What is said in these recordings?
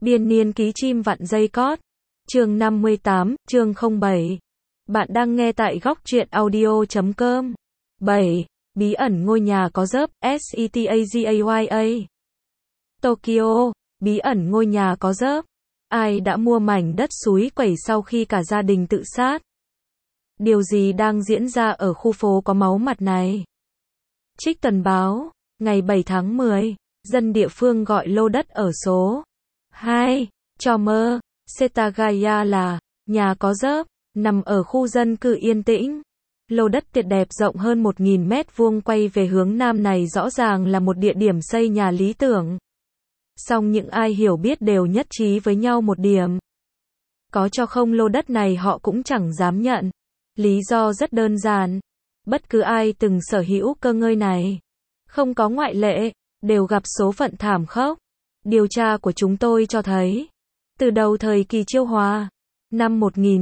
Biên niên ký chim vặn dây cót. Chương 58, chương 07. Bạn đang nghe tại góc truyện audio.com. 7. Bí ẩn ngôi nhà có dớp, Setagaya. Tokyo, bí ẩn ngôi nhà có dớp. Ai đã mua mảnh đất suối quẩy sau khi cả gia đình tự sát? Điều gì đang diễn ra ở khu phố có máu mặt này? Trích Tuần báo, ngày 7 tháng 10, dân địa phương gọi lô đất ở số 2, cho mơ, Setagaya là nhà có dớp, nằm ở khu dân cư yên tĩnh. Lô đất tuyệt đẹp rộng hơn 1.000 mét vuông quay về hướng nam này rõ ràng là một địa điểm xây nhà lý tưởng. Song những ai hiểu biết đều nhất trí với nhau một điểm. Có cho không lô đất này họ cũng chẳng dám nhận. Lý do rất đơn giản. Bất cứ ai từng sở hữu cơ ngơi này, không có ngoại lệ, đều gặp số phận thảm khốc. Điều tra của chúng tôi cho thấy, từ đầu thời kỳ Chiêu Hòa, năm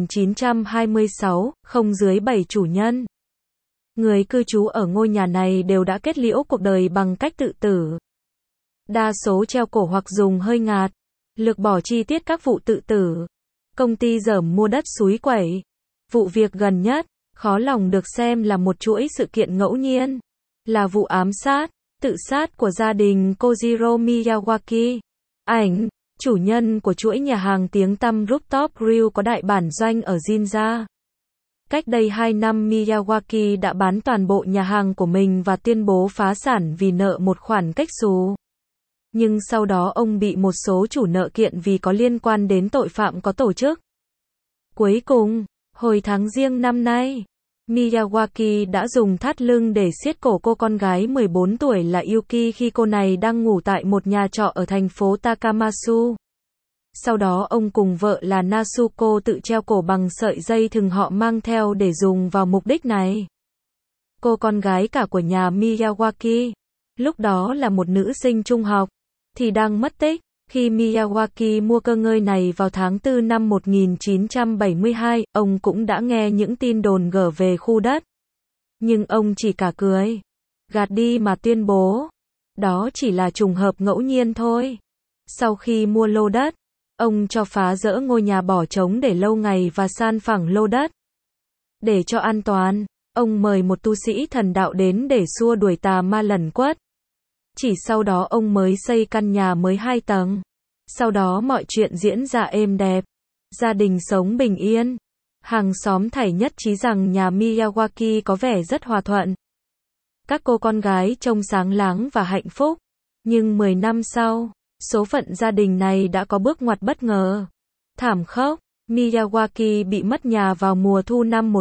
1926, không dưới 7 chủ nhân, người cư trú ở ngôi nhà này đều đã kết liễu cuộc đời bằng cách tự tử. Đa số treo cổ hoặc dùng hơi ngạt. Lược bỏ chi tiết các vụ tự tử. Công ty dởm mua đất suối quẩy. Vụ việc gần nhất, khó lòng được xem là một chuỗi sự kiện ngẫu nhiên. Là vụ ám sát, tự sát của gia đình Kojiro Miyawaki. Ảnh, chủ nhân của chuỗi nhà hàng tiếng tăm Rooftop Grill có đại bản doanh ở Ginza. Cách đây 2 năm Miyawaki đã bán toàn bộ nhà hàng của mình và tuyên bố phá sản vì nợ một khoản cách xù. Nhưng sau đó ông bị một số chủ nợ kiện vì có liên quan đến tội phạm có tổ chức. Cuối cùng, hồi tháng Giêng năm nay, Miyawaki đã dùng thắt lưng để siết cổ cô con gái 14 tuổi là Yuki khi cô này đang ngủ tại một nhà trọ ở thành phố Takamatsu. Sau đó ông cùng vợ là Natsuko tự treo cổ bằng sợi dây thừng họ mang theo để dùng vào mục đích này. Cô con gái cả của nhà Miyawaki, lúc đó là một nữ sinh trung học, thì đang mất tích. Khi Miyawaki mua cơ ngơi này vào tháng 4 năm 1972, ông cũng đã nghe những tin đồn gở về khu đất. Nhưng ông chỉ cả cười, gạt đi mà tuyên bố, đó chỉ là trùng hợp ngẫu nhiên thôi. Sau khi mua lô đất, ông cho phá dỡ ngôi nhà bỏ trống để lâu ngày và san phẳng lô đất. Để cho an toàn, ông mời một tu sĩ thần đạo đến để xua đuổi tà ma lẩn quất. Chỉ sau đó ông mới xây căn nhà mới 2 tầng. Sau đó mọi chuyện diễn ra êm đẹp. Gia đình sống bình yên. Hàng xóm thảy nhất trí rằng nhà Miyawaki có vẻ rất hòa thuận. Các cô con gái trông sáng láng và hạnh phúc. Nhưng 10 năm sau, số phận gia đình này đã có bước ngoặt bất ngờ. Thảm khốc, Miyawaki bị mất nhà vào mùa thu năm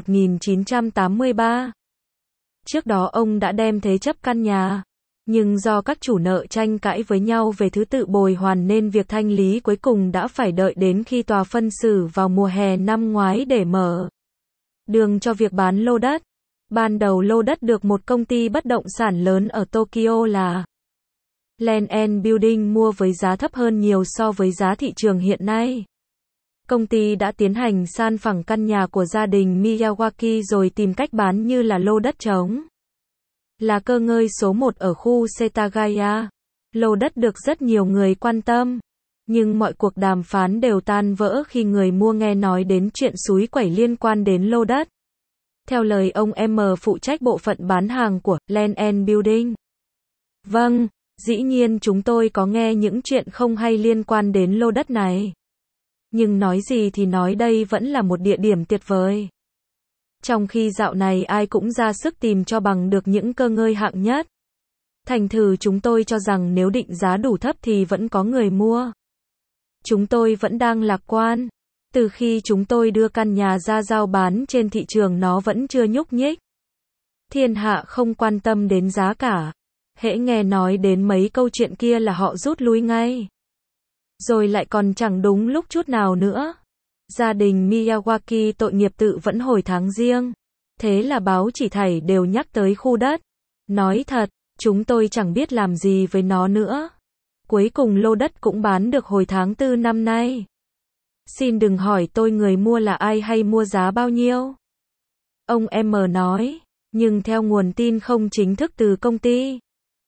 1983. Trước đó ông đã đem thế chấp căn nhà. Nhưng do các chủ nợ tranh cãi với nhau về thứ tự bồi hoàn nên việc thanh lý cuối cùng đã phải đợi đến khi tòa phân xử vào mùa hè năm ngoái để mở đường cho việc bán lô đất. Ban đầu lô đất được một công ty bất động sản lớn ở Tokyo là Land and Building mua với giá thấp hơn nhiều so với giá thị trường hiện nay. Công ty đã tiến hành san phẳng căn nhà của gia đình Miyawaki rồi tìm cách bán như là lô đất trống. Là cơ ngơi số 1 ở khu Setagaya. Lô đất được rất nhiều người quan tâm. Nhưng mọi cuộc đàm phán đều tan vỡ khi người mua nghe nói đến chuyện suối quẩy liên quan đến lô đất. Theo lời ông M phụ trách bộ phận bán hàng của Land and Building. Vâng, dĩ nhiên chúng tôi có nghe những chuyện không hay liên quan đến lô đất này. Nhưng nói gì thì nói đây vẫn là một địa điểm tuyệt vời. Trong khi dạo này ai cũng ra sức tìm cho bằng được những cơ ngơi hạng nhất. Thành thử chúng tôi cho rằng nếu định giá đủ thấp thì vẫn có người mua. Chúng tôi vẫn đang lạc quan. Từ khi chúng tôi đưa căn nhà ra giao bán trên thị trường nó vẫn chưa nhúc nhích. Thiên hạ không quan tâm đến giá cả. Hễ nghe nói đến mấy câu chuyện kia là họ rút lui ngay. Rồi lại còn chẳng đúng lúc chút nào nữa. Gia đình Miyawaki tội nghiệp tự vẫn hồi tháng Giêng. Thế là báo chỉ thảy đều nhắc tới khu đất. Nói thật, chúng tôi chẳng biết làm gì với nó nữa. Cuối cùng lô đất cũng bán được hồi tháng 4 năm nay. Xin đừng hỏi tôi người mua là ai hay mua giá bao nhiêu. Ông M nói, nhưng theo nguồn tin không chính thức từ công ty.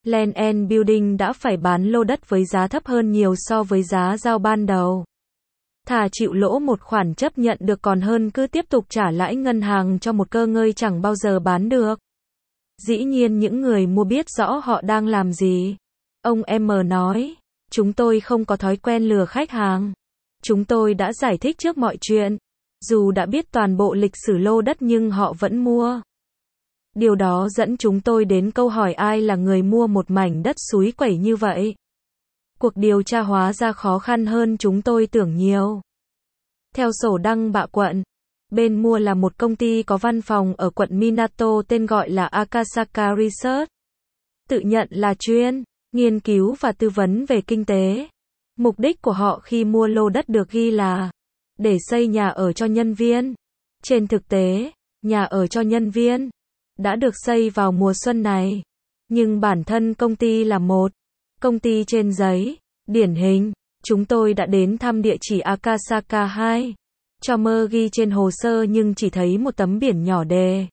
Land and Building đã phải bán lô đất với giá thấp hơn nhiều so với giá giao ban đầu. Thà chịu lỗ một khoản chấp nhận được còn hơn cứ tiếp tục trả lãi ngân hàng cho một cơ ngơi chẳng bao giờ bán được. Dĩ nhiên những người mua biết rõ họ đang làm gì. Ông M nói, chúng tôi không có thói quen lừa khách hàng. Chúng tôi đã giải thích trước mọi chuyện. Dù đã biết toàn bộ lịch sử lô đất nhưng họ vẫn mua. Điều đó dẫn chúng tôi đến câu hỏi ai là người mua một mảnh đất suối quẩy như vậy. Cuộc điều tra hóa ra khó khăn hơn chúng tôi tưởng nhiều. Theo sổ đăng bạ quận, bên mua là một công ty có văn phòng ở quận Minato tên gọi là Akasaka Research. Tự nhận là chuyên nghiên cứu và tư vấn về kinh tế. Mục đích của họ khi mua lô đất được ghi là để xây nhà ở cho nhân viên. Trên thực tế, nhà ở cho nhân viên đã được xây vào mùa xuân này. Nhưng bản thân công ty là một công ty trên giấy. Điển hình, chúng tôi đã đến thăm địa chỉ Akasaka 2. Cho mơ ghi trên hồ sơ nhưng chỉ thấy một tấm biển nhỏ đề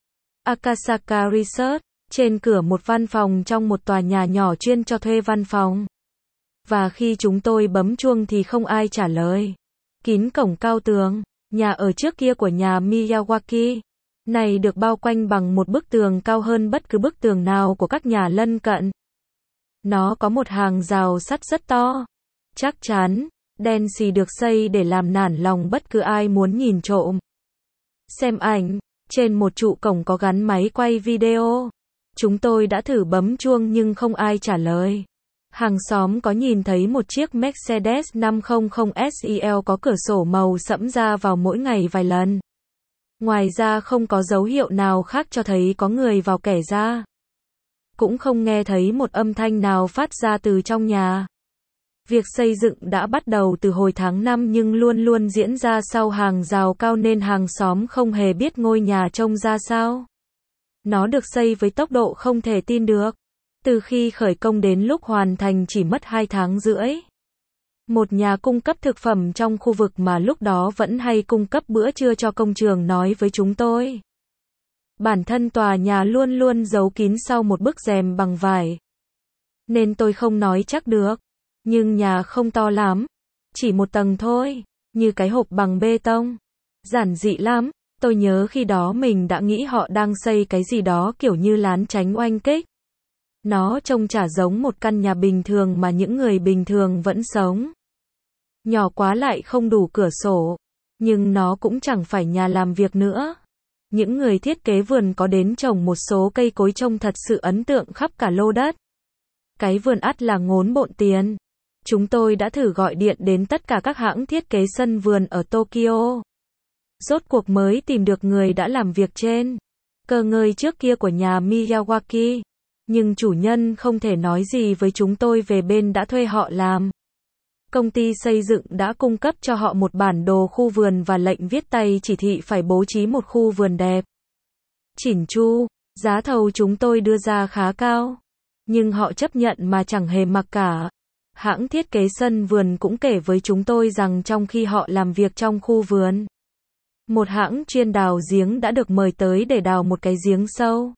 Akasaka Research trên cửa một văn phòng trong một tòa nhà nhỏ chuyên cho thuê văn phòng. Và khi chúng tôi bấm chuông thì không ai trả lời. Kín cổng cao tường, nhà ở trước kia của nhà Miyawaki này được bao quanh bằng một bức tường cao hơn bất cứ bức tường nào của các nhà lân cận. Nó có một hàng rào sắt rất to, chắc chắn, đen xì được xây để làm nản lòng bất cứ ai muốn nhìn trộm. Xem ảnh, trên một trụ cổng có gắn máy quay video. Chúng tôi đã thử bấm chuông nhưng không ai trả lời. Hàng xóm có nhìn thấy một chiếc Mercedes 500 SEL có cửa sổ màu sẫm ra vào mỗi ngày vài lần. Ngoài ra không có dấu hiệu nào khác cho thấy có người vào kẻ ra. Cũng không nghe thấy một âm thanh nào phát ra từ trong nhà. Việc xây dựng đã bắt đầu từ hồi tháng 5 nhưng luôn luôn diễn ra sau hàng rào cao nên hàng xóm không hề biết ngôi nhà trông ra sao. Nó được xây với tốc độ không thể tin được. Từ khi khởi công đến lúc hoàn thành chỉ mất 2 tháng rưỡi. Một nhà cung cấp thực phẩm trong khu vực mà lúc đó vẫn hay cung cấp bữa trưa cho công trường nói với chúng tôi. Bản thân tòa nhà luôn luôn giấu kín sau một bức rèm bằng vải. Nên tôi không nói chắc được. Nhưng nhà không to lắm. Chỉ một tầng thôi. Như cái hộp bằng bê tông. Giản dị lắm. Tôi nhớ khi đó mình đã nghĩ họ đang xây cái gì đó kiểu như lán chánh oanh kích. Nó trông chả giống một căn nhà bình thường mà những người bình thường vẫn sống. Nhỏ quá lại không đủ cửa sổ. Nhưng nó cũng chẳng phải nhà làm việc nữa. Những người thiết kế vườn có đến trồng một số cây cối trông thật sự ấn tượng khắp cả lô đất. Cái vườn ắt là ngốn bộn tiền. Chúng tôi đã thử gọi điện đến tất cả các hãng thiết kế sân vườn ở Tokyo. Rốt cuộc mới tìm được người đã làm việc trên cơ ngơi trước kia của nhà Miyawaki. Nhưng chủ nhân không thể nói gì với chúng tôi về bên đã thuê họ làm. Công ty xây dựng đã cung cấp cho họ một bản đồ khu vườn và lệnh viết tay chỉ thị phải bố trí một khu vườn đẹp. Chỉn chu, giá thầu chúng tôi đưa ra khá cao. Nhưng họ chấp nhận mà chẳng hề mặc cả. Hãng thiết kế sân vườn cũng kể với chúng tôi rằng trong khi họ làm việc trong khu vườn, một hãng chuyên đào giếng đã được mời tới để đào một cái giếng sâu.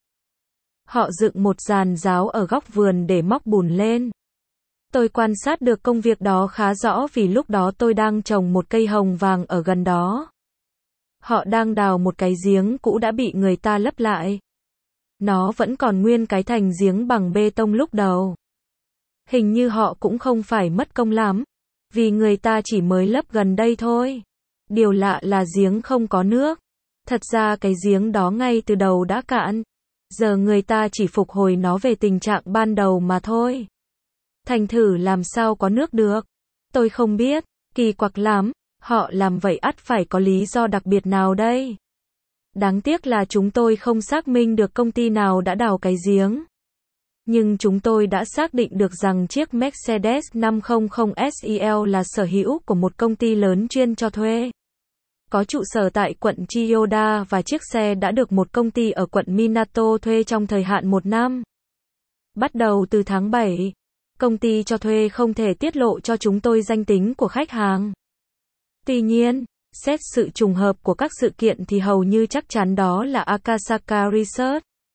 Họ dựng một giàn giáo ở góc vườn để móc bùn lên. Tôi quan sát được công việc đó khá rõ vì lúc đó tôi đang trồng một cây hồng vàng ở gần đó. Họ đang đào một cái giếng cũ đã bị người ta lấp lại. Nó vẫn còn nguyên cái thành giếng bằng bê tông lúc đầu. Hình như họ cũng không phải mất công lắm, vì người ta chỉ mới lấp gần đây thôi. Điều lạ là giếng không có nước. Thật ra cái giếng đó ngay từ đầu đã cạn. Giờ người ta chỉ phục hồi nó về tình trạng ban đầu mà thôi. Thành thử làm sao có nước được? Tôi không biết, kỳ quặc lắm, họ làm vậy ắt phải có lý do đặc biệt nào đây? Đáng tiếc là chúng tôi không xác minh được công ty nào đã đào cái giếng. Nhưng chúng tôi đã xác định được rằng chiếc Mercedes 500 SEL là sở hữu của một công ty lớn chuyên cho thuê. Có trụ sở tại quận Chiyoda và chiếc xe đã được một công ty ở quận Minato thuê trong thời hạn 1 năm. Bắt đầu từ tháng 7, công ty cho thuê không thể tiết lộ cho chúng tôi danh tính của khách hàng. Tuy nhiên, xét sự trùng hợp của các sự kiện thì hầu như chắc chắn đó là Akasaka Research.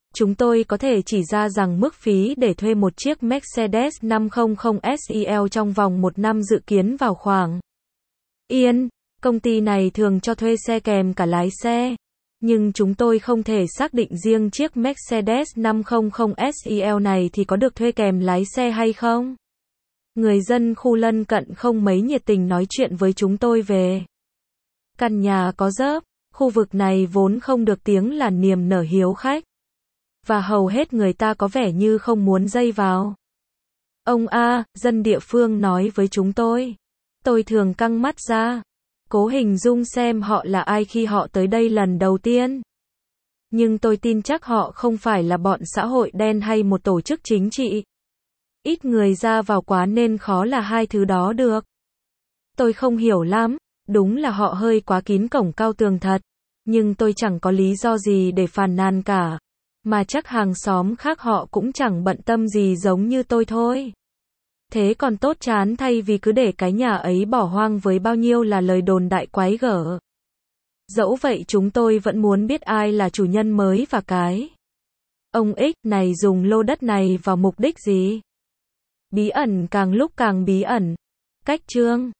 Chúng tôi có thể chỉ ra rằng mức phí để thuê một chiếc Mercedes 500 SEL trong vòng 1 năm dự kiến vào khoảng Yên. Công ty này thường cho thuê xe kèm cả lái xe. Nhưng chúng tôi không thể xác định riêng chiếc Mercedes 500 SEL này thì có được thuê kèm lái xe hay không. Người dân khu lân cận không mấy nhiệt tình nói chuyện với chúng tôi về căn nhà có dớp. Khu vực này vốn không được tiếng là niềm nở hiếu khách. Và hầu hết người ta có vẻ như không muốn dây vào. Ông A, dân địa phương nói với chúng tôi. Tôi thường căng mắt ra. Cố hình dung xem họ là ai khi họ tới đây lần đầu tiên. Nhưng tôi tin chắc họ không phải là bọn xã hội đen hay một tổ chức chính trị. Ít người ra vào quá nên khó là hai thứ đó được. Tôi không hiểu lắm, đúng là họ hơi quá kín cổng cao tường thật. Nhưng tôi chẳng có lý do gì để phàn nàn cả. Mà chắc hàng xóm khác họ cũng chẳng bận tâm gì giống như tôi thôi. Thế còn tốt chán thay vì cứ để cái nhà ấy bỏ hoang với bao nhiêu là lời đồn đại quái gở. Dẫu vậy chúng tôi vẫn muốn biết ai là chủ nhân mới và cái ông X này dùng lô đất này vào mục đích gì. Bí ẩn càng lúc càng bí ẩn. Cách chương